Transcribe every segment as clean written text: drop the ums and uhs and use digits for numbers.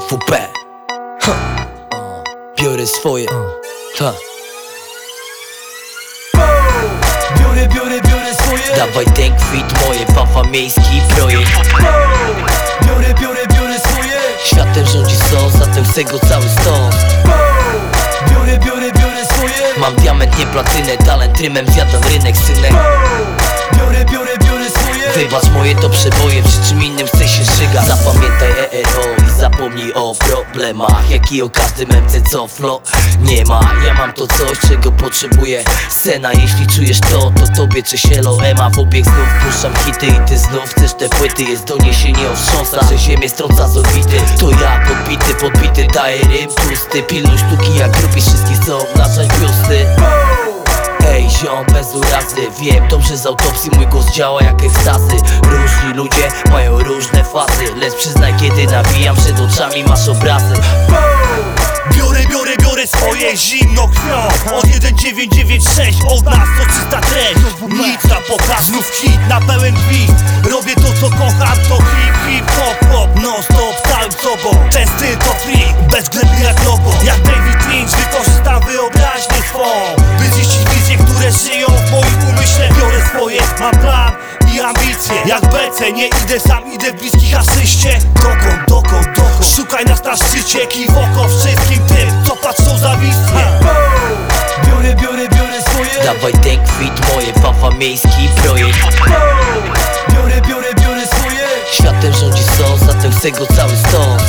JWP. Biorę swoje. Biorę swoje. Dawaj ten kwit, moje Wawa miejski projekt. Biorę swoje. Światem rządzi sos, zatem sego cały stos. Biorę swoje. Mam diament, nie platynę, talent rymem zjadam rynek, synek. Biorę swoje. Wybacz, moje to przeboje, przy czym innym chce się żygać. Zapamiętaj i zapomnij o problemach, jak i o każdym MC, co flow nie ma. Ja mam to coś, czego potrzebuję. Scena, jeśli czujesz to tobie cześć elo ema. W obieg znów puszczam hity i ty znów chcesz te płyty. Jest doniesienie o wstrząsach, że ziemię strąca z orbity. To ja podbity, daję rym tłusty. Pilnuj sztuki jak grupi wszystkich, co obnażać biusty. Ej ziom, bez urazy, wiem dobrze z autopsji mój głos działa jak ekstazy. Różni ludzie mają różne fazy, lecz przyznaj kiedy nawijam przed oczami masz obrazy. Biorę swoje zimno krwią. Od 1996 od nas to czysta treść. Nic na pokaz, znów hit na pełen gwizd. Robię to co kocham, to hip hop non stop, całym sobą. Ten styl to free, bezwzględny jak logo. Jak David Lynch wykorzystam wyobraźnię swą, by ziścić wizje, które żyją w moim umyśle. Biorę swoje, mam plan i ambicje. Jak BC, nie idę sam, idę w bliskich asyście. Dokąd? Szukaj nas na szczycie, kij w oko wszystkim tym, co patrzą zawistnie. Biorę swoje. Dawaj ten kwit, moje Wawa miejski projekt. Biorę swoje. Światem rządzi sos, zatem sego cały stos.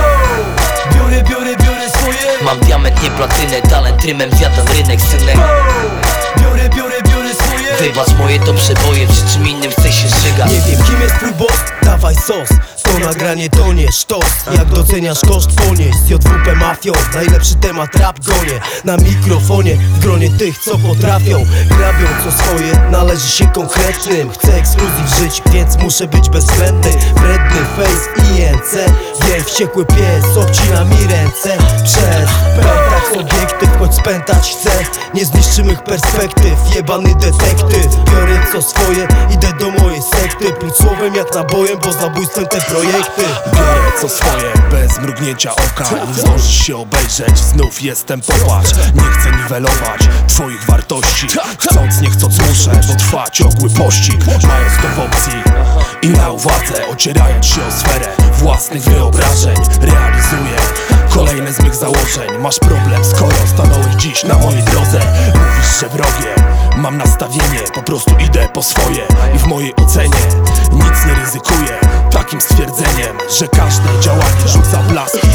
Biorę swoje. Mam diament, nie platynę, talent rymem zjadam rynek, synek. Biorę swoje. Wybacz, moje to przeboje, przy czym innym chce się żygać. Nie wiem kim jest twój boss, dawaj sos. To nagranie to nie sztos. Jak doceniasz koszt, ponieść. Z JWP mafią, najlepszy temat rap gonię. Na mikrofonie, w gronie tych co potrafią. Grabią co swoje, należy się konkretnym. Chcę ekskluzji w życiu, więc muszę być bezwzględny. Wredny face INC, wiej wściekły pies, obcina mi ręce. Przez pętach obiektyw, choć spętać chcę. Nie zniszczymy perspektyw, jebany detektyw. Biorę co swoje, idę do mojej sekty. Pluć słowem jak nabojem, bo zabójstwem te projekty. Biorę co swoje, bez mrugnięcia oka. Nie zdążysz się obejrzeć, znów jestem popatrz. Nie chcę niwelować twoich wartości. Chcąc, nie chcąc muszę dotrwać ciągły pościg. Mając to w opcji i na uwadze, ocierając się o sferę własnych wyobrażeń, realizuję kolejne z mych założeń. Masz problem, skoro stanąłeś dziś na mojej drodze. Mówisz, że wrogie, mam nastawienie, po prostu idę po swoje. I w mojej ocenie nic nie ryzykuję takim stwierdzeniem, że każde działanie rzuca blask